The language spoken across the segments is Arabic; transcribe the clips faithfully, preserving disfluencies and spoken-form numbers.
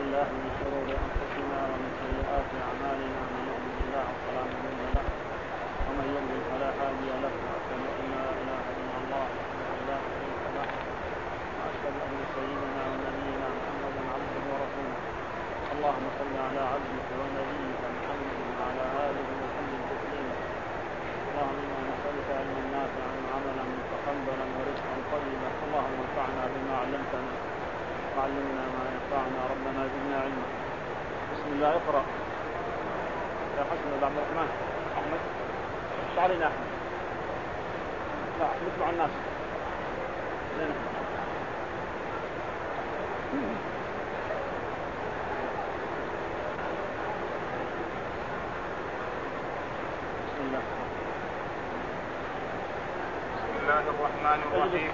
بالله من شرور أنفسنا ومن سيئات أعمالنا من يهده الله فلا مضل له ومن يضلل فلا هادي له وأشهد أن لا إله إلا الله وحده لا شريك له وأشهد أن سيدنا ونبينا محمدا عبده ورسوله اللهم صل على عبدك ونبيك محمد وعلى آله وسلم تسليما اللهم إنا نسألك علما نافعا وعملا متقبلا ورزقا طيبا اللهم انفعنا بما علمتنا وعلمنا ما ينفعنا ربنا زدنا علما. بسم الله. اقرأ يا حسن بن عبد الرحمن. أحمد ايش علينا أحمد؟ لا أحمد مع الناس زين. بسم الله. بسم الله الرحمن الرحيم.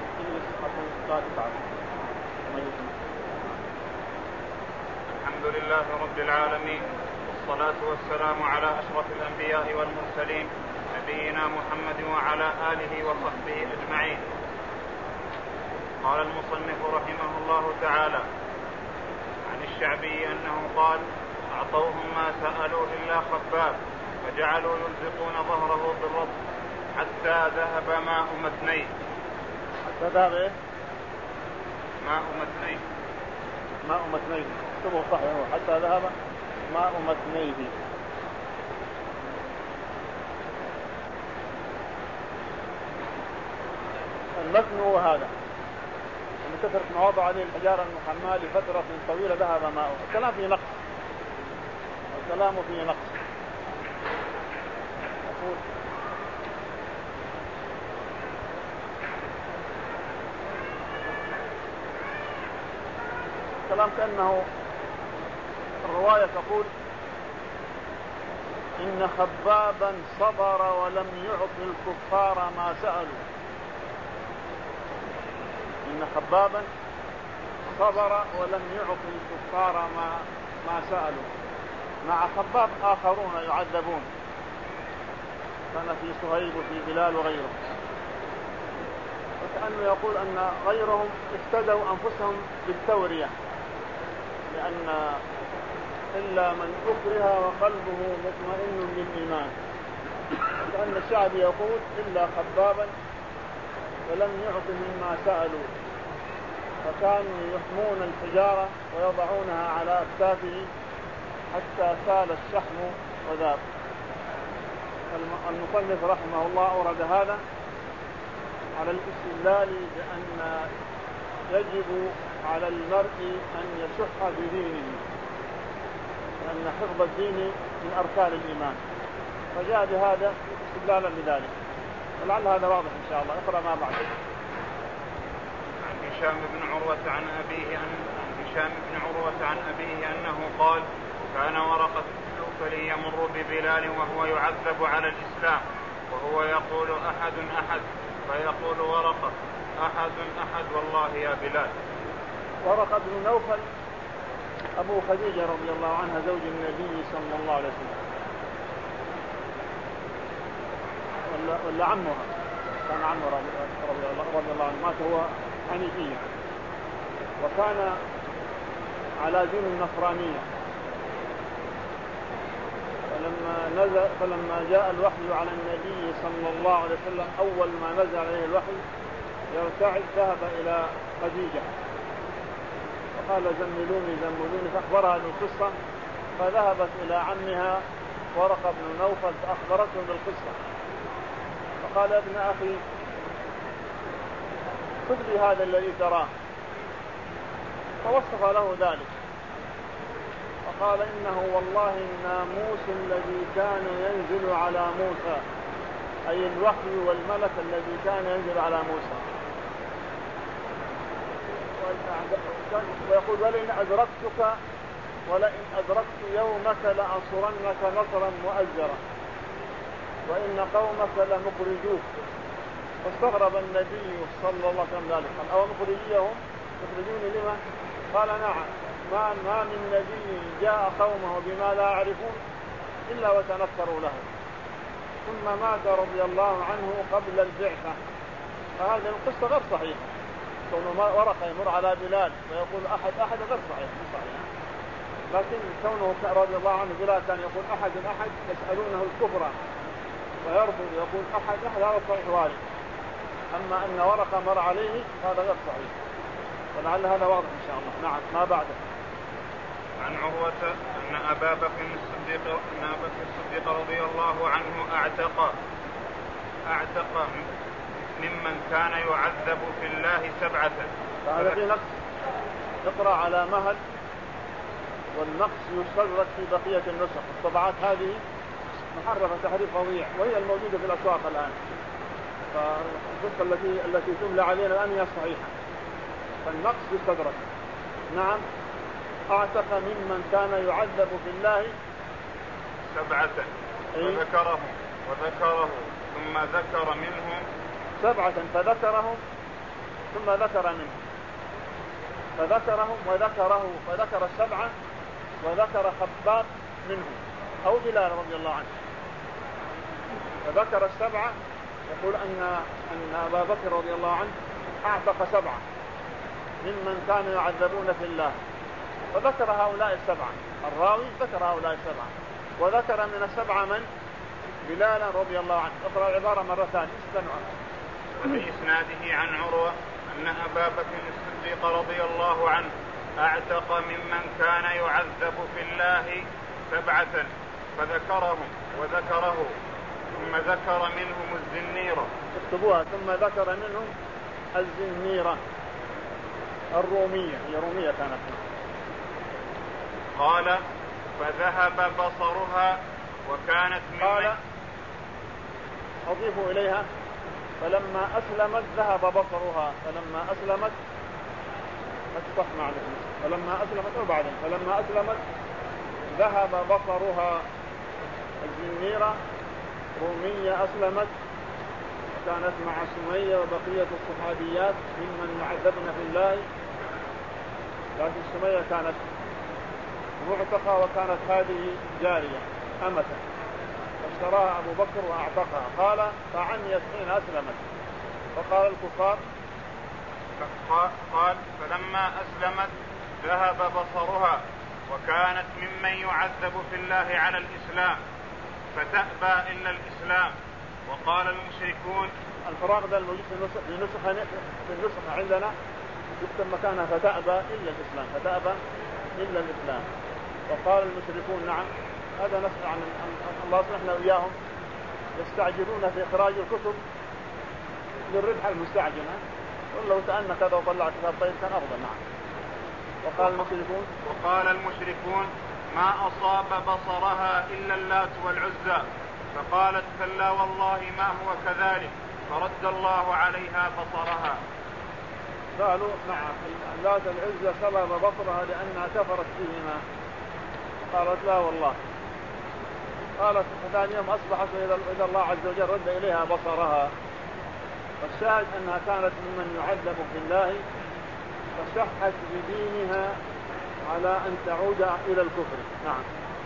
الحمد لله رب العالمين والصلاة والسلام على أشرف الأنبياء والمرسلين نبينا محمد وعلى آله وصحبه أجمعين. قال المصنف رحمه الله تعالى عن الشعبي أنه قال أعطوهم ما سألوا إلا خباب فجعلوا يلزقون ظهره بالرب حتى ذهب ماء متنيه. حتى ذهب إيه؟ ماء متنيه. ماء متنيه اكتبه صحيح. حتى ذهب ماء متنيه. المتن هو هذا من كثرة ما وضع عليه الحجارة المحماة لفترة طويلة ذهب ماءه. الكلام فيه نقص. الكلام فيه نقص. أقول الكلام كأنه الرواية تقول إن خبابا صبر ولم يعطي الكفار ما سألوا. إن خبابا صبر ولم يعطي الكفار ما, ما سألوا. مع خباب آخرون يعذبون كان في صهيب وفي بلال وغيره. وكأنه يقول أن غيرهم افتدوا أنفسهم بالتورية لأن إلا من أكره وقلبه مطمئن بالإيمان. وكأن الشعب يقول إلا خبابا ولم يعطهم ما سألوا فكانوا يحمون الحجارة ويضعونها على أكتافه حتى سال الشحم وذاب. المصنف رحمه الله أورد هذا على الاستدلال بأن يجب على المرء أن يشح بدينه لأن حفظ الدين من أركان الإيمان فجاء بهذا استدلالا بذلك. ولعل هذا واضح إن شاء الله. اقرأ ما بعد. عن هشام بن عروة عن أبيه أن هشام بن عروة عن أبيه أنه قال كان ورقة النوفلي يمر ببلال وهو يعذب على الإسلام وهو يقول أحد أحد فيقول ورقة أحد أحد والله يا بلال. ورقة بن نوفل أبو خديجة رضي الله عنها زوج النبي صلى الله عليه وسلم ولا, ولا عمها كان عمه رضي الله عنه مات هو حنيفيا وكان على دين النصرانية. فلما نزل فلما جاء الوحي على النبي صلى الله عليه وسلم أول ما نزل عليه الوحي يرتعد ذهب إلى خديجة وقال زملوني زملوني فأخبرها بالقصة فذهبت إلى عمها ورقة بن نوفل فأخبرته بالقصة فقال ابن أخي خذ لي هذا الذي تراه فوصف له ذلك فقال إنه والله الناموس الذي كان ينزل على موسى أي الوحي والملك الذي كان ينزل على موسى. ويقول ولئن أدركتك ولئن أدركت يومك لأنصرنك نصرا مؤزرا وإن قومك لمخرجوك. فاستغرب النبي صلى الله عليه وسلم ذلك قال أو مخرجيهم مخرجون لما؟ قال نعم ما, ما من نبي جاء قومه بما لا يعرفون إلا وتنكروا له ثم مات رضي الله عنه قبل البعثة. فهذه القصة غير صحيحة. كونه ورقة يمر على بلاد ويقول أحد أحد غير صحيح. صحيح لكن كونه رضي الله عنه بلا كان يقول أحد أحد يسألونه الكفر ويرفض يقول أحد أحد هذا صحيح وارد. أما أن ورقة مر عليه هذا غير صحيح، ولعل هذا واضح إن شاء الله. نعم. ما بعده. عن عروة أن أبا بكر الصديق أن أبا بكر الصديق رضي الله عنه أعتق أعتق ممن كان يعذب في الله سبعة. فهذا في نقص يقرأ على مهل، والنقص يستدرك في بقية النسخ. الطبعات هذه محرفة تحريف فظيع وهي الموجودة في الأسواق الآن، فالنسخة التي التي تملى علينا الآن هي صحيحة، فالنقص يستدرك. نعم. أعتق ممن كان يعذب في الله سبعة وذكره وذكره ثم ذكر منهم سبعة فذكرهم ثم ذكر منهم فذكرهم وذكره فذكر السبعة وذكر خباب منهم أو بلال رضي الله عنه. فذكر السبعة يقول أن أن أبا بكر رضي الله عنه أعتق سبعة ممن كانوا يعذبون في الله، فذكر هؤلاء السبعة. الراوي ذكر هؤلاء السبعة وذكر من السبعة من؟ بلالا رضي الله عنه. اقرأ العبارة مرة ثانية. وفي إسناده عن عروة أن أبا بكر الصديق رضي الله عنه أعتق ممن كان يعذب في الله سبعة فذكرهم وذكره ثم ذكر منهم الزنيرة. اكتبوها. ثم ذكر منهم الزنيرة الرومية، هي رومية كانت. قال فذهب بصرها وكانت من قال أضيف إليها فلما أسلمت ذهب بصرها. فلما أسلمت أتصح معلوم فلما أسلمت أو بعدين فلما أسلمت ذهب بصرها. الزنيرة رومية أسلمت، كانت مع سمية وبقية الصحابيات ممن يعذبن في الله، لكن سمية كانت معتقة وكانت هذه جارية أمة، فاشتراها أبو بكر وأعتقها. قال فعنيت حين أسلمت. فقال الكفار قال فلما أسلمت ذهب بصرها وكانت ممن يعذب في الله على الإسلام فتأبى إلا الإسلام. وقال المشركون الفراغ ده الموجود في النسخة في النسخة عندنا يكتب مكانها فتأبى إلا الإسلام فتأبى إلا الإسلام. وقال المشركون نعم هذا نسخ عن الله سبحانه وإياهم يستعجلون في إخراج الكتب للربح المستعجل، ولو تأنى كذا وطلع كتاب طيب كان أفضل. نعم. وقال المشركون وقال المشركون ما أصاب بصرها إلا اللات والعزى، فقالت كلا والله ما هو كذلك، فرد الله عليها بصرها. قالوا نعم اللات والعزى سبب بصرها لأنها كفرت بهما، قالت لا والله. قالت ثاني يوم أصبحت إذا الله عز وجل رد إليها بصرها. فالشاهد أنها كانت ممن يعذب في الله فشحت بدينها على أن تعود إلى الكفر. نعم.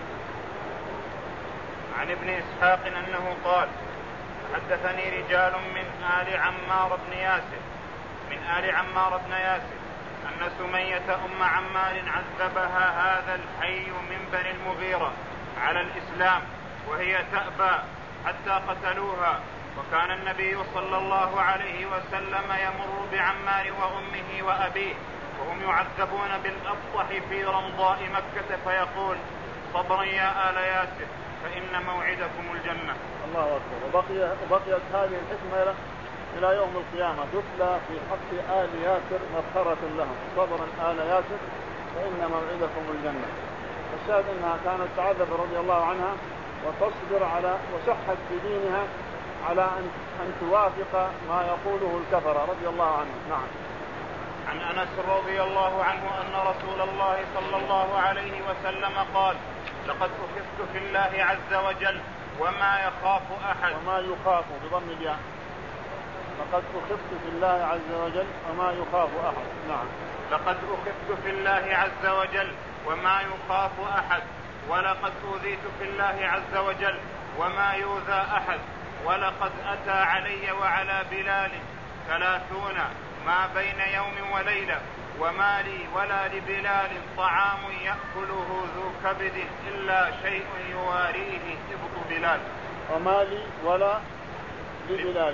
عن ابن إسحاق أنه قال حدثني رجال من آل عمار بن ياسر من آل عمار بن ياسر أن سمية أم عمار عذبها هذا الحي من بني المغيرة على الإسلام وهي تأبى حتى قتلوها. وكان النبي صلى الله عليه وسلم يمر بعمار وأمه وأبيه وهم يعذبون بالأبطح في رمضاء مكة فيقول صبرا يا آل ياسر فإن موعدكم الجنة. الله أكبر. وبقي وبقيت هذه الحكمة إلى يوم القيامة تتلى في حق آل ياسر مغفرة لهم صبرا آل ياسر فإن موعدكم الجنة. الشاهد أنها كانت تعذب رضي الله عنها وتصبر على وشحت بدينها على أن أن توافق ما يقوله الكفرة رضي الله عنه. نعم. عن أنس رضي الله عنه أن رسول الله صلى الله عليه وسلم قال لقد أخذت في الله عز وجل وما يخاف أحد. وما يخاف بضم الياء. لقد أخذت في الله عز وجل وما يخاف أحد. نعم. لقد أخذت في الله عز وجل وما يخاف أحد ولقد أوذيت في الله عز وجل وما يؤذى أحد ولقد أتى علي وعلى بلال ثلاثون ما بين يوم وليلة وما لي ولا لبلال طعام يأكله ذو كبد إلا شيء يواريه إبط بلال. وما لي ولا لبلال.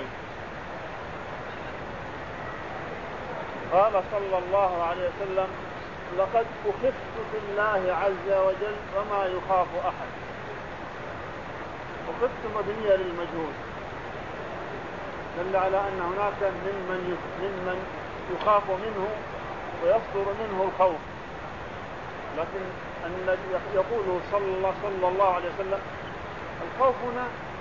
قال صلى الله عليه وسلم لقد أخفت في الله عز وجل وما يخاف أحد. أخفت مبنية للمجهول دل على أن هناك ممن ممن يخاف منه ويصدر منه الخوف، لكن الذي يقوله صلى, صلى الله عليه وسلم الخوف هنا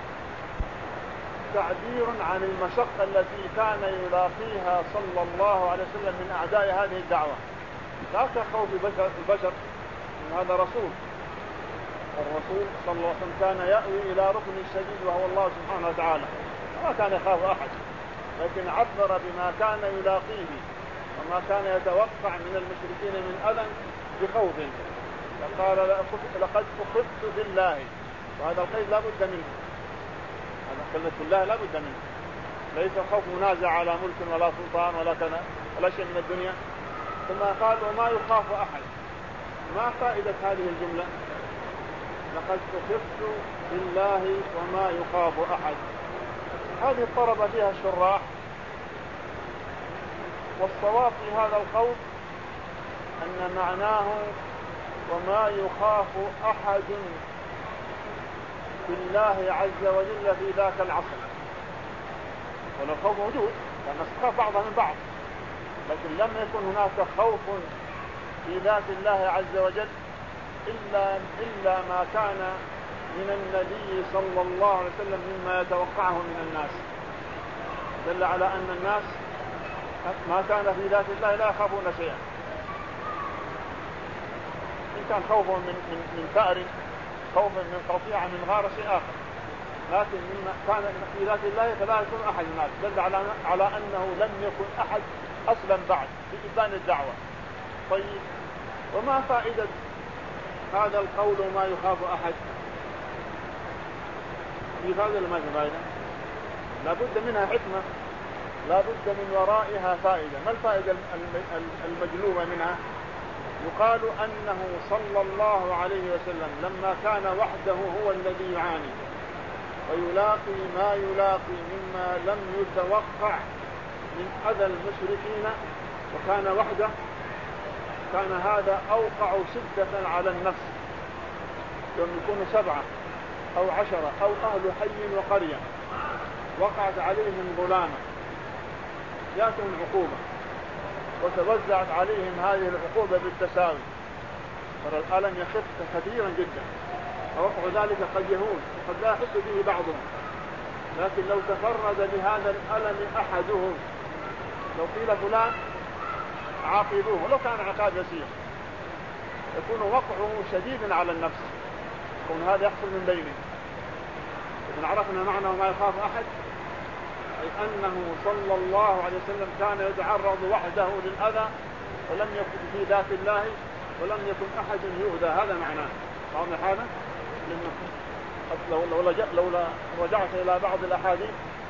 تعبير عن المشقة التي كان يلاقيها صلى الله عليه وسلم من أعداء هذه الدعوة، لا كخوف البشر، هذا رسول، والرسول صلى الله عليه وسلم كان يأوي إلى ركن الشديد وهو الله سبحانه وتعالى، ما كان يخاف أحد، لكن عبر بما كان يلاقيه وما كان يتوقع من المشركين من أذى بخوف، فقال لقد أخذت بالله، وهذا القيد لا بد منه، هذا كلمة بالله لا بد منه، ليس خوف منازع على ملك ولا سلطان ولا كذا ولا شيء من الدنيا. ثم قال وما يخاف أحد. ما فائدة هذه الجملة؟ لقد أخذت بالله وما يخاف أحد، هذه اضطرب فيها الشراح، والصواب في هذا الخوف أن معناه وما يخاف أحد بالله عز وجل في ذاك العصر، ولا الخوف موجود لأن تخاف بعضها من بعض، لكن لم يكن هناك خوف في ذات الله عز وجل إلا, إلا ما كان من النبي صلى الله عليه وسلم مما يتوقعه من الناس، دل على أن الناس ما كان في ذات الله لا يخافون شيئا، إن كان خوف من, من, من ثأر، خوف من قطيعة، من غار، شيء آخر، لكن مما كان في ذات الله فلا يكون أحد الناس، دل على, على أنه لم يكن أحد أسلم بعد في إبان الدعوة. طيب وما فائدة هذا القول وما يخاف أحد؟ في فائدة لما في فائدة؟ لابد منها حكمة، لابد من ورائها فائدة. ما الفائدة المجلوبة منها؟ يقال أنه صلى الله عليه وسلم لما كان وحده هو الذي يعاني ويلاقي ما يلاقي مما لم يتوقع من أذى المشركين وكان وحده، كان هذا أوقع شدة على النفس. يوم يكونوا سبعة أو عشرة أو أهل حي وقرية وقعت عليهم ظلامة يأتون عقوبة وتوزعت عليهم هذه العقوبة بالتساوي، ترى الألم يخف كثيرا جدا، ووقع ذلك قد يهون وقد لا يحس به بعضهم، لكن لو تفرد بهذا الألم أحدهم، لو قيل فلان عاقبوه ولو كان عقاب يسير، يكون وقعه شديدا على النفس، يكون هذا يحصل من بينه. إذن عرفنا معنى وما يخاف أحد، أي أنه صلى الله عليه وسلم كان يتعرض وحده للأذى ولم يكن في ذات الله ولم يكن أحد يؤذى، هذا معناه. فهمنا هذا؟ لو لو لو رجعت إلى بعض الأحاديث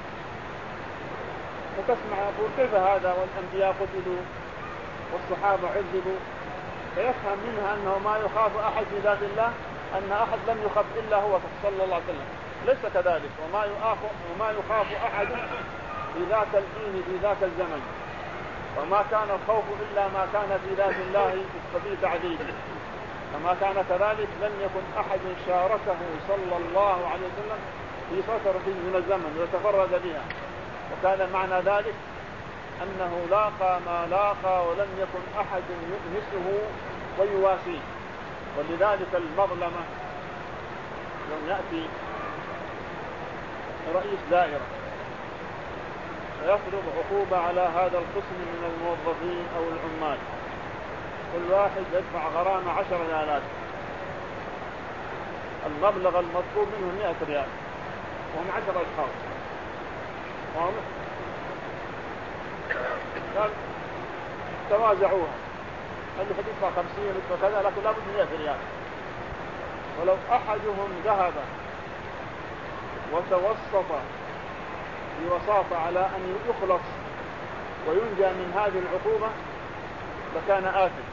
وتسمع يقول كيف هذا والأنبياء قتلوا والصحابة عذبوا، فيفهم منها أنه ما يخاف أحد في ذات الله، أن أحد لم يخاف إلا هو صلى الله عليه وسلم، ليس كذلك. وما يخاف وما يخاف أحد في ذاك الحين في ذاك الزمن، وما كان الخوف إلا ما كان في ذات الله في تعذيبه، فما كان كذلك لم يكن أحد شاركه صلى الله عليه وسلم في فترة من الزمن وتفرد بها، وكان معنى ذلك أنه لاقى ما لاقى ولم يكن أحد يؤنسه ويواسيه. ولذلك المظلمة لم يأتي رئيس دائرة فيفرض عقوبة على هذا القسم من الموظفين أو العمال، كل واحد يدفع غرامة عشر ريالات، المبلغ المطلوب منه مئة ريال، وهم عشر أشخاص، قال توازعوها، اللي يدفع خمسين وكذا، لكن لابد من مئة ريال. ولو أحدهم ذهب وتوسط بوساطة على أن يخلص وينجى من هذه العقوبة فكان آثم،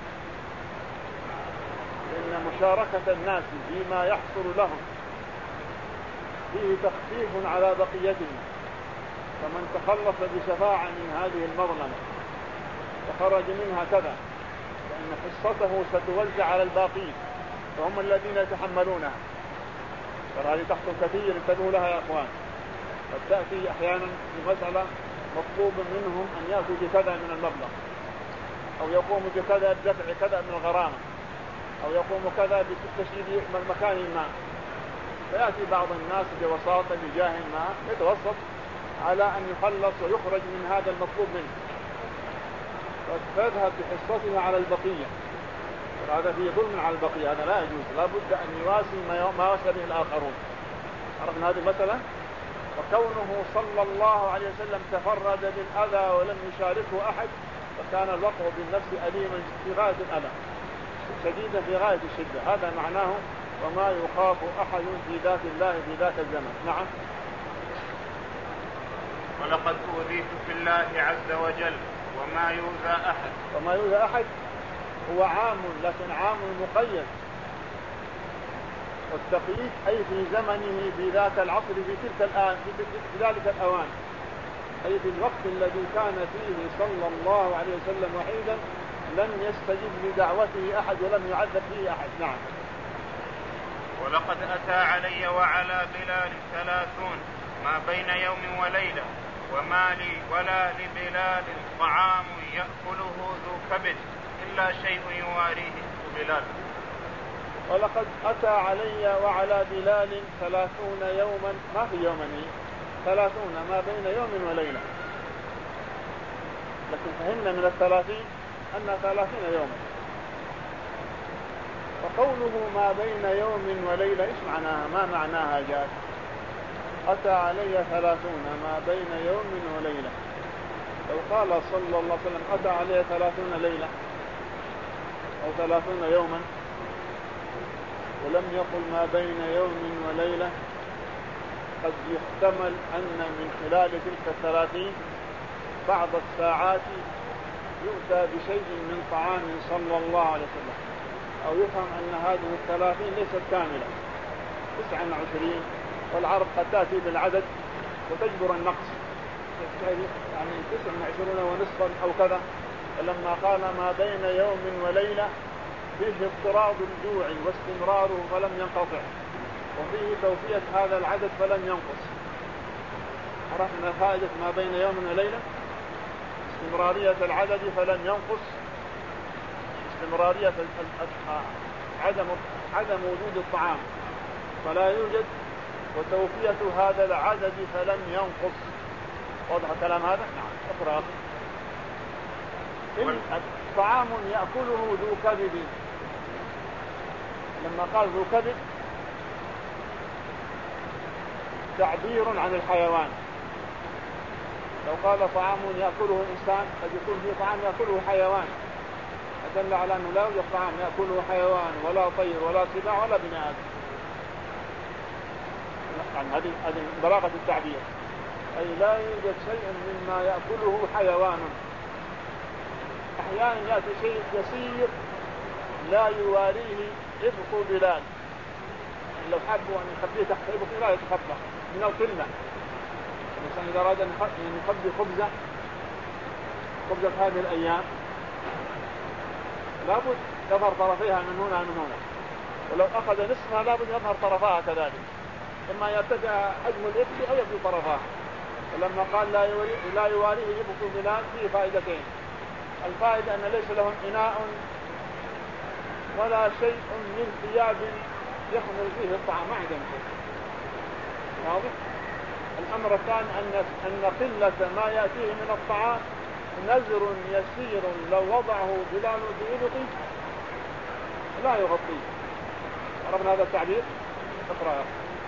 إن مشاركة الناس فيما يحصل لهم فيه تخفيف على بقيتهم، فمن تخلص بشفاعة من هذه المظلمة وخرج منها كذا فإن حصته ستوزع على الباقين فهم الذين يتحملونها. فهذه تحصل كثير، انتبهوا لها يا أخوان. قد تأتي أحيانا في مسألة مطلوب منهم أن يأتوا بكذا من المبلغ، أو يقوموا بكذا بدفع كذا من الغرامة، أو يقوموا كذا بتشييد مكان ما، فيأتي بعض الناس بوساطة بجاه ما يتوسط على أن يخلص ويخرج من هذا المطلوب منه، فيذهب بحصتها على البقية. هذا فيه ظلم على البقية، هذا لا يجوز، لا بد أن يواسي ما واسى به الآخرون. عرفنا هذه المسألة. وكونه صلى الله عليه وسلم تفرد بالأذى ولم يشاركه أحد، فكان الوقع بالنفس أليما في غاية الألم شديدا في غاية الشدة. هذا معناه وما يخاف أحد في ذات الله في ذاك الزمن. نعم. ولقد أوذيت في الله عز وجل وما يؤذى أحد. وما يؤذى أحد هو عام، لكن عام مقيد، والتقييد أي في زمنه في ذاك العصر في تلك الآن في ذلك الأوان، أي في الوقت الذي كان فيه صلى الله عليه وسلم وحيدا لم يستجب لدعوته أحد ولم يعذب فيه أحد. نعم. ولقد أتى علي وعلى بلال ثلاثون ما بين يوم وليلة وما لي ولا لبلال طعام يأكله ذو كبد إلا شيء يواريه بلال. ولقد أتى علي وعلى بلال ثلاثون يوما، ما في يومين، ثلاثون ما بين يوم وليلة، لكن فهمنا من الثلاثين أن ثلاثين يوما. وقوله ما بين يوم وليلة إيش معناها؟ ما معناها جاء أتى علي ثلاثون ما بين يوم وليلة. لو قال صلى الله عليه وسلم أتى علي ثلاثون ليلة أو ثلاثون يوما ولم يقل ما بين يوم وليلة، قد يحتمل أن من خلال تلك الثلاثين بعض الساعات يؤتى بشيء من طعام صلى الله عليه وسلم، أو يفهم أن هذه الثلاثين ليست كاملة، تسعة وعشرين، والعرب قد تأتي بالعدد وتجبر النقص، يعني تسعة وعشرون ونصفا أو كذا. فلما قال ما بين يوم وليلة فيه اضطراد الجوع واستمراره فلم ينقطع، وفيه توفية هذا العدد فلم ينقص. عرفنا فائدة ما بين يوم وليلة، استمرارية العدد فلم ينقص، استمرارية عدم عدم وجود الطعام فلا يوجد، وتوفية هذا العدد فلم ينقص. واضح الكلام هذا؟ نعم. اقرأ. طعام يأكله ذو كبد، لما قال ذو كبد تعبير عن الحيوان. لو قال طعام يأكله إنسان قد يكون فيه طعام يأكله حيوان، أدل على أنه لا يوجد طعام يأكله حيوان ولا طير ولا سباع ولا بني آدم. يعني هذه هذه بلاغة التعبير، أي لا يوجد شيء مما يأكله حيوان. أحيانا يأتي شيء يسير لا يواريه إبق بلال، يعني لو حبوا أن يخبيه تحت إبق لا يتخبى من القلة. الإنسان إذا أراد أن يخبي خبزة خبزة هذه الأيام لابد يظهر طرفيها من هنا من هنا، ولو أخذ نصفها لابد يظهر طرفها كذلك، إما يرتفع حجم الإبق أو يبدو طرفها. ولما قال لا يواريه لا يواريه إبق بلال فيه فائدتين. الفائدة أن ليس لهم إناء ولا شيء من ثياب يحمل فيه الطعام، ما عندهم شيء. واضح؟ الأمر الثاني أن أن قلة ما يأتيه من الطعام نذر يسير لو وضعه بلال بإبطه لا يغطيه. عرفنا هذا التعبير؟ اقرأ.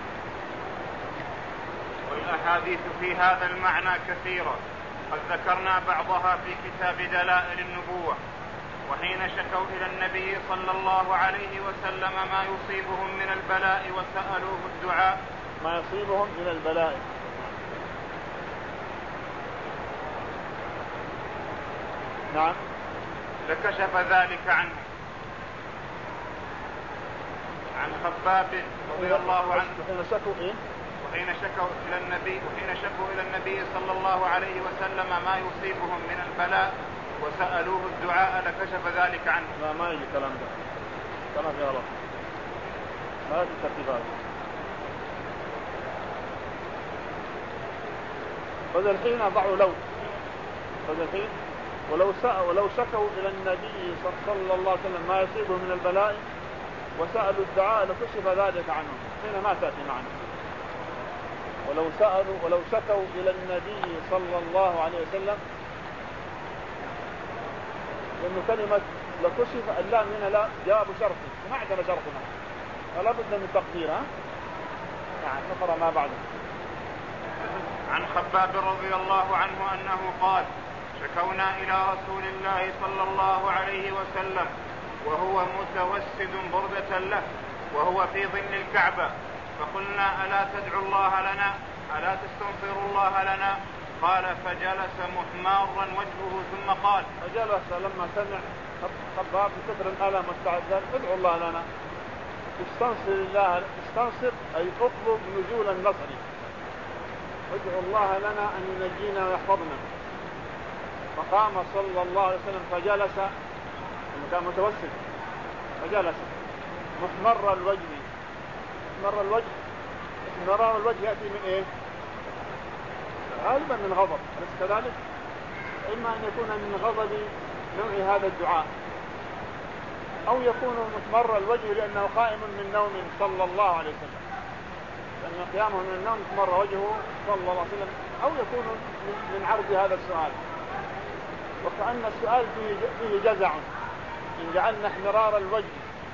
والأحاديث في هذا المعنى كثيرة، قد ذكرنا بعضها في كتاب دلائل النبوة. وحين شكوا إلى النبي صلى الله عليه وسلم ما يصيبهم من البلاء وسألوه الدعاء. ما يصيبهم من البلاء. نعم. لكشف ذلك عنه. عن خباب رضي الله عنه وحين شكوا إيه؟ وحين شكوا إلى النبي وحين شكوا إلى النبي صلى الله عليه وسلم ما يصيبهم من البلاء وسألوه الدعاء لكشف ذلك عنه. لا ما يجي كلام ده، كلام يا رب ما يجي ترتيبات. فذا الحين ضعوا لو فذا الحين ولو ولو شكوا إلى النبي صلى الله عليه وسلم ما يصيبهم من البلاء وسألوا الدعاء لكشف ذلك عنهم. حين ما تأتي معنا ولو سألوا ولو شكوا إلى النبي صلى الله عليه وسلم، لأنه كلمة لكشف اللام هنا لا جواب شرط وما عندنا شرطنا فلا بد من تقديرها. نعم نقرأ ما بعده. عن خباب رضي الله عنه أنه قال شكونا إلى رسول الله صلى الله عليه وسلم وهو متوسد بردة له وهو في ظل الكعبة فقلنا ألا تدعو الله لنا ألا تستنصر الله لنا؟ قال فجلس محمارا وجهه ثم قال فجلس لما سمع خباب بكثر الألم والتعذب ادعو الله لنا، استنصر الله، استنصر أي اطلب نزول النصر، ادعو الله لنا أن ينجينا ويحفظنا. فقام صلى الله عليه وسلم فجلس، كان متوسد فجلس محمر الوجه. محمر الوجه محمر الوجه يأتي من إيه؟ غالبا من غضب، أليس كذلك؟ إما أن يكون من غضب نوع هذا الدعاء أو يكون محمر الوجه لأنه قائم من نوم صلى الله عليه وسلم، لأن قيامه من النوم محمر وجهه صلى الله عليه وسلم، أو يكون من عرض هذا السؤال. وكأن السؤال فيه جزع، إن جعلنا احمرار الوجه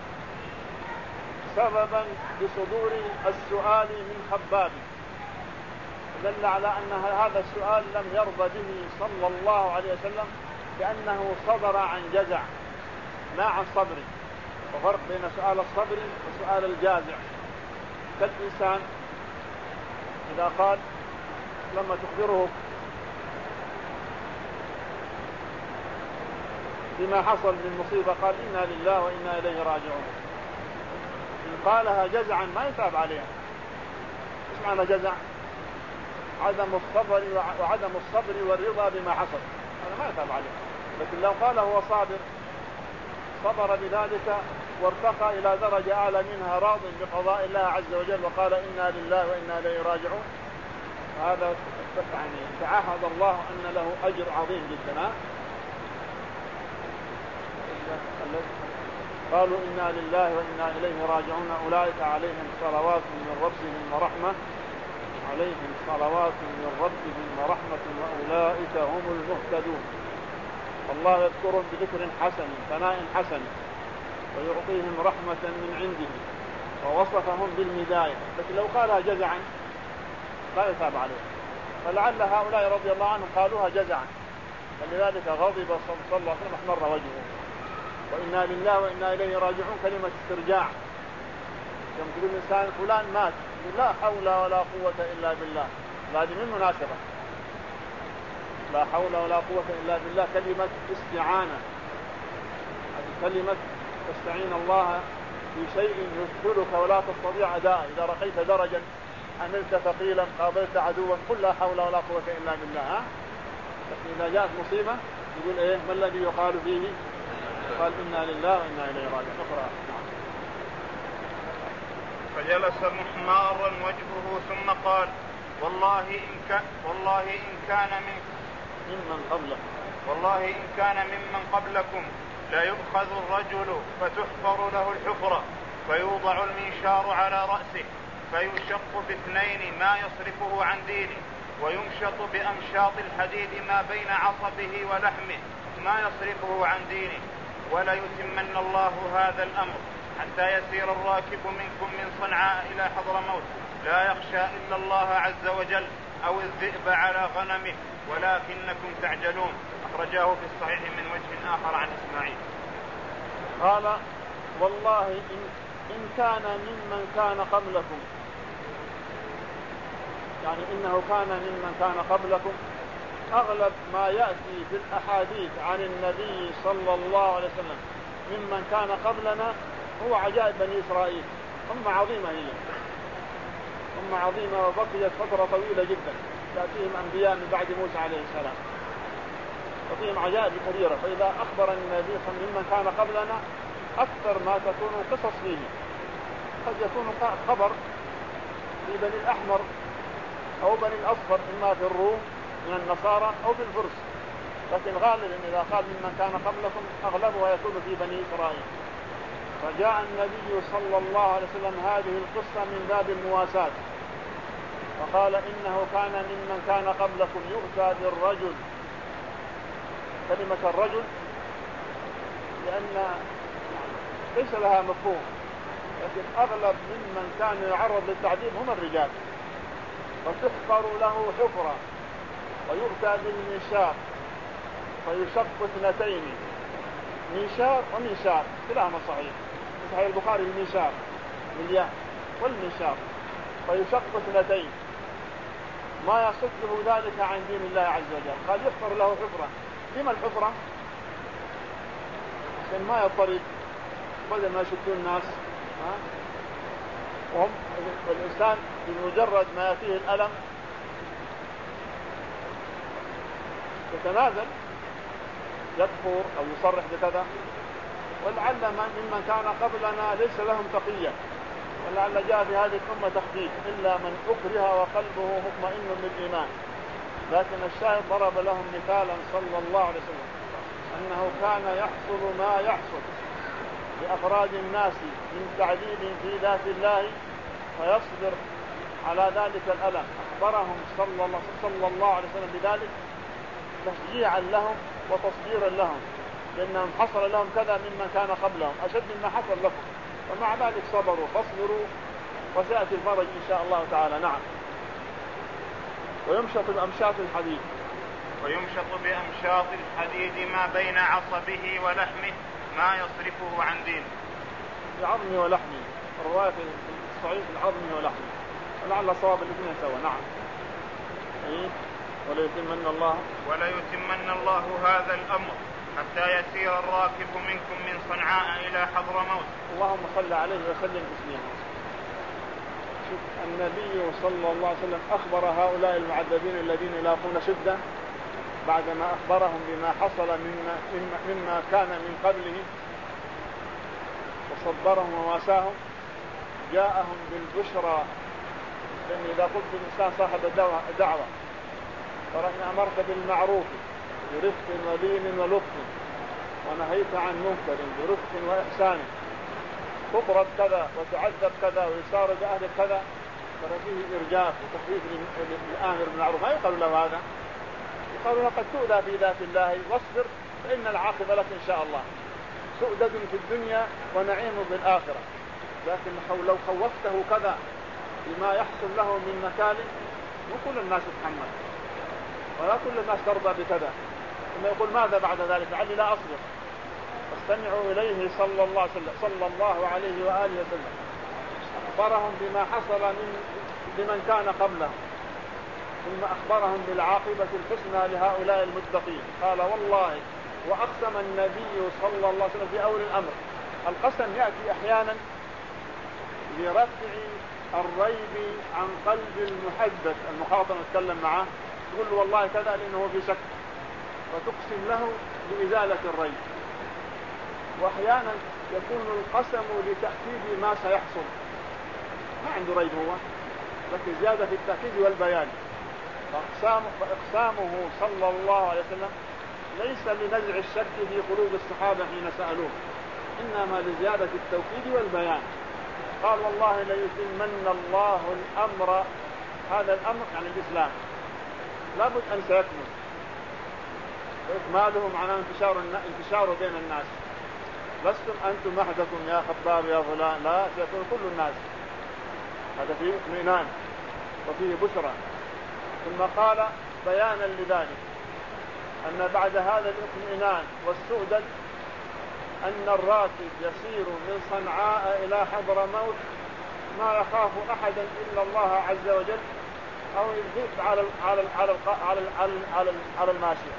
سببا بصدور السؤال من خباب دل على أن هذا السؤال لم يرضى به صلى الله عليه وسلم، لأنه صدر عن جزع لا عن صبر. وفرق بين سؤال الصبر وسؤال الجازع. كالإنسان إذا قال لما تخبره بما حصل من مصيبة قال إنا لله وإنا إليه راجعون، إن قالها جزعا ما يتاب عليها. إيش معنى جزع؟ عدم الصبر وعدم الصبر والرضا بما حصل، هذا ما يتاب عليه. لكن لو قال هو صابر صبر بذلك وارتقى إلى درجة أعلى منها راض بقضاء الله عز وجل وقال إنا لله وإنا إليه راجعون، هذا يعني تعهد الله أن له أجر عظيم جدا. قالوا إنا لله وإنا إليه راجعون أولئك عليهم صلوات من ربهم ورحمة عليهم صلوات من ربهم ورحمة وأولئك هم المهتدون. الله يذكرهم بذكر حسن ثناء حسن ويعطيهم رحمة من عنده ووصفهم بالهداية. لكن لو قالها جزعا لا يتاب عليه، فلعل هؤلاء رضي الله عنهم قالوها جزعا، فلذلك غضب صلى الله عليه وسلم احمر وجهه. وإنا لله وإنا إليه راجعون كلمة استرجاع، يوم تقول الإنسان فلان مات لا حول ولا قوة إلا بالله، هذه من مناسبة، لا حول ولا قوة إلا بالله كلمة استعانة، هذه كلمة تستعين الله في شيء يشغلك ولا تستطيع أداء. إذا رقيت درجا حملت ثقيلا قابلت عدوا قل لا حول ولا قوة إلا بالله. ها؟ لكن إذا جاءت مصيبة يقول إيه ما الذي يقال فيه؟ قال إنا لله وإنا إليه راجعون. اقرأ. فجلس محمارا وجهه ثم قال والله إن كان والله إن كان من ممن قبلكم والله إن كان ممن قبلكم لا يؤخذ الرجل فتحفر له الحفرة فيوضع المنشار على رأسه فيشق باثنين ما يصرفه عن دينه ويمشط بأمشاط الحديد ما بين عصبه ولحمه ما يصرفه عن دينه ولا يتمن الله هذا الأمر حتى يسير الراكب منكم من صنعاء إلى حضرموت لا يخشى إلا الله عز وجل أو الذئب على غنمه ولكنكم تعجلون. أخرجاه في الصحيح من وجه آخر عن إسماعيل. قال والله إن, إن كان ممن كان قبلكم، يعني إنه كان ممن كان قبلكم أغلب ما يأتي في الأحاديث عن النبي صلى الله عليه وسلم ممن كان قبلنا هو عجائب بني إسرائيل. أمة عظيمة هي، أمة عظيمة وبقيت فترة طويلة جدا تأتيهم أنبياء من بعد موسى عليه السلام وفيهم عجائب كثيرة. فإذا أخبر النبي صلى الله عليه وسلم ممن كان قبلنا أكثر ما تكون قصص فيه. قد يكون خبر في بني الأحمر أو بني الأصفر إما في الروم من النصارى أو في الفرس، لكن غالبا إذا قال ممن كان قبلكم أغلبها يكون في بني إسرائيل. فجاء النبي صلى الله عليه وسلم هذه القصة من باب المواساة، فقال إنه كان ممن كان قبلكم يؤتى بالرجل. كلمة الرجل لأن ليس لها مفهوم، لكن أغلب ممن كان يعرض للتعذيب هم الرجال، فتحفر له حفرة ويؤتى بالمنشار فيشق اثنتين، منشار ومنشار كلاهما صحيح، صحيح البخاري المنشار بالياء والمنشار، فيشق اثنتين ما يصده ذلك عن دين الله عز وجل. قال يحفر له حفرة. لما الحفرة؟ عشان ما يضطرب بدل ما يشتون الناس، ها؟ وهم الإنسان بمجرد ما يأتيه الألم يتنازل، يكفر أو يصرح بكذا. ولعل ممن كان قبلنا ليس لهم تقية، ولعل جاء في هذه الأمة تخفيف إلا من أكره وقلبه مطمئن بالإيمان. لكن الشاهد ضرب لهم مثالا صلى الله عليه وسلم أنه كان يحصل ما يحصل لأفراد الناس من تعذيب في ذات الله فيصبر على ذلك الألم. أخبرهم صلى الله, صلى الله عليه وسلم بذلك تشجيعا لهم وتصبيرا لهم، لأنهم حصل لهم كذا ممن كان قبلهم أشد مما حصل لكم، ومع ذلك صبروا فاصبروا وسيأتي الفرج إن شاء الله تعالى. نعم. ويمشط بأمشاط الحديد ويمشط بأمشاط الحديد ما بين عصبه ولحمه ما يصرفه عن دينه. بعظمه ولحمه، الرواية في الصحيح بعظمه ولحمه، ولعل صواب الاثنين سوا. نعم. إيه؟ وليتمن الله وليتمن الله هذا الأمر حتى يسير الراكب منكم من صنعاء إلى حضرموت. اللهم صل عليه وسلم تسليما. النبي صلى الله عليه وسلم أخبر هؤلاء المعذبين الذين يلاقون شدة بعدما أخبرهم بما حصل مما, مما كان من قبله وصبرهم وواساهم. جاءهم بالبشرى، لأن إذا قلت الإنسان صاحب دعوة ورأينا أمرت بالمعروف برفق ولين ولطف ونهيت عن منكر برفق وإحسان، تطرد كذا وتعذب كذا ويصار بأهل كذا، ففيه إرجاف وتخفيف للآمر بالمعروف. ما يقال له هذا، يقال له قد تؤذى في ذات الله واصبر فإن العاقبة لك إن شاء الله، سؤدد في الدنيا ونعيم بالآخرة. لكن لو خوفته كذا بما يحصل له من مكان وكل الناس تتحمل، ولا كل الناس ترضى بكذا، ثم يقول ماذا بعد ذلك لعلي لا أصبر. فاستمعوا إليه صلى الله عليه وسلم صلى الله عليه وآله وسلم. أخبرهم بما حصل من لمن كان قبلهم، ثم أخبرهم بالعاقبة الحسنى لهؤلاء المتقين. قال والله، وأقسم النبي صلى الله عليه وسلم في أول الأمر. القسم يأتي أحيانا لرفع الريب عن قلب المحدث المخاطب نتكلم معه، تقول له والله كذا لأنه في شك، وتقسم له لإزالة الريب. وأحيانا يكون القسم لتأكيد ما سيحصل، ما عنده ريب هو، لكن زيادة في التأكيد والبيان. فأقسام فإقسامه صلى الله عليه وسلم ليس لنزع الشك في قلوب الصحابة حين سألوه، إنما لزيادة التوكيد والبيان. قال والله ليتمن الله الأمر، هذا الأمر يعني الإسلام لابد أن سيكمل، وإكماله معناه انتشار انتشاره بين الناس. لستم أنتم وحدكم يا خباب يا فلان، لا، سيكون كل الناس. هذا فيه اطمئنان وفيه بشرى. ثم قال بيانا لذلك أن بعد هذا الاطمئنان والسؤدد أن الراكب يسير من صنعاء إلى حضرموت ما يخاف أحدا إلا الله عز وجل، أو يزيد على على على على على على, على الماشية.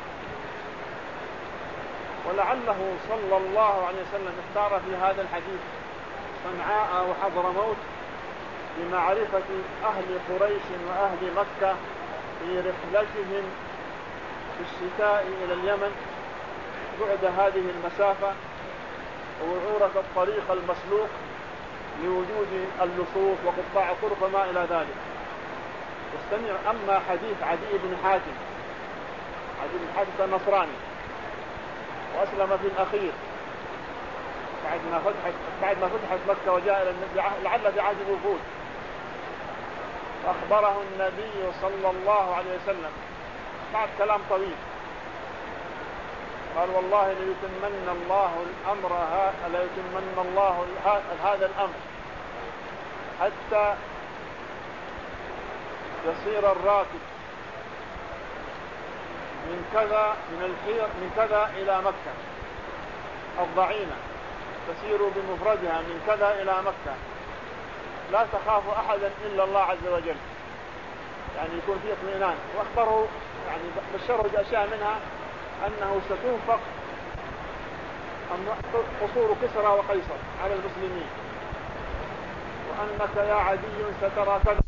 ولعله صلى الله عليه وسلم اختار في هذا الحديث صنعاء وحضرموت بمعرفة أهل قريش وأهل مكة في رحلتهم في الشتاء إلى اليمن بعد هذه المسافة ووعورة الطريق المسلوك لوجود اللصوص وقطاع الطرق وما إلى ذلك. استمع. أما حديث عدي بن حاتم، عدي بن حاتم النصراني وأسلم في الأخير بعد ما فتحت بعد ما فتحت مكة وجاء لعل في عهد الوفود، أخبره النبي صلى الله عليه وسلم بعد كلام طويل قال والله ليتمن الله الأمر ليتمن الله هذا الأمر حتى يصير الراكب من كذا من الحير من كذا إلى مكة، الضعينة تسير بمفردها من كذا إلى مكة لا تخاف أحدا إلا الله عز وجل، يعني يكون فيه اطمئنان. واخبره يعني بشره بأشياء منها أنه ستنفق قصور كسرى وقيصر على المسلمين، وأنك يا عدي سترى كذا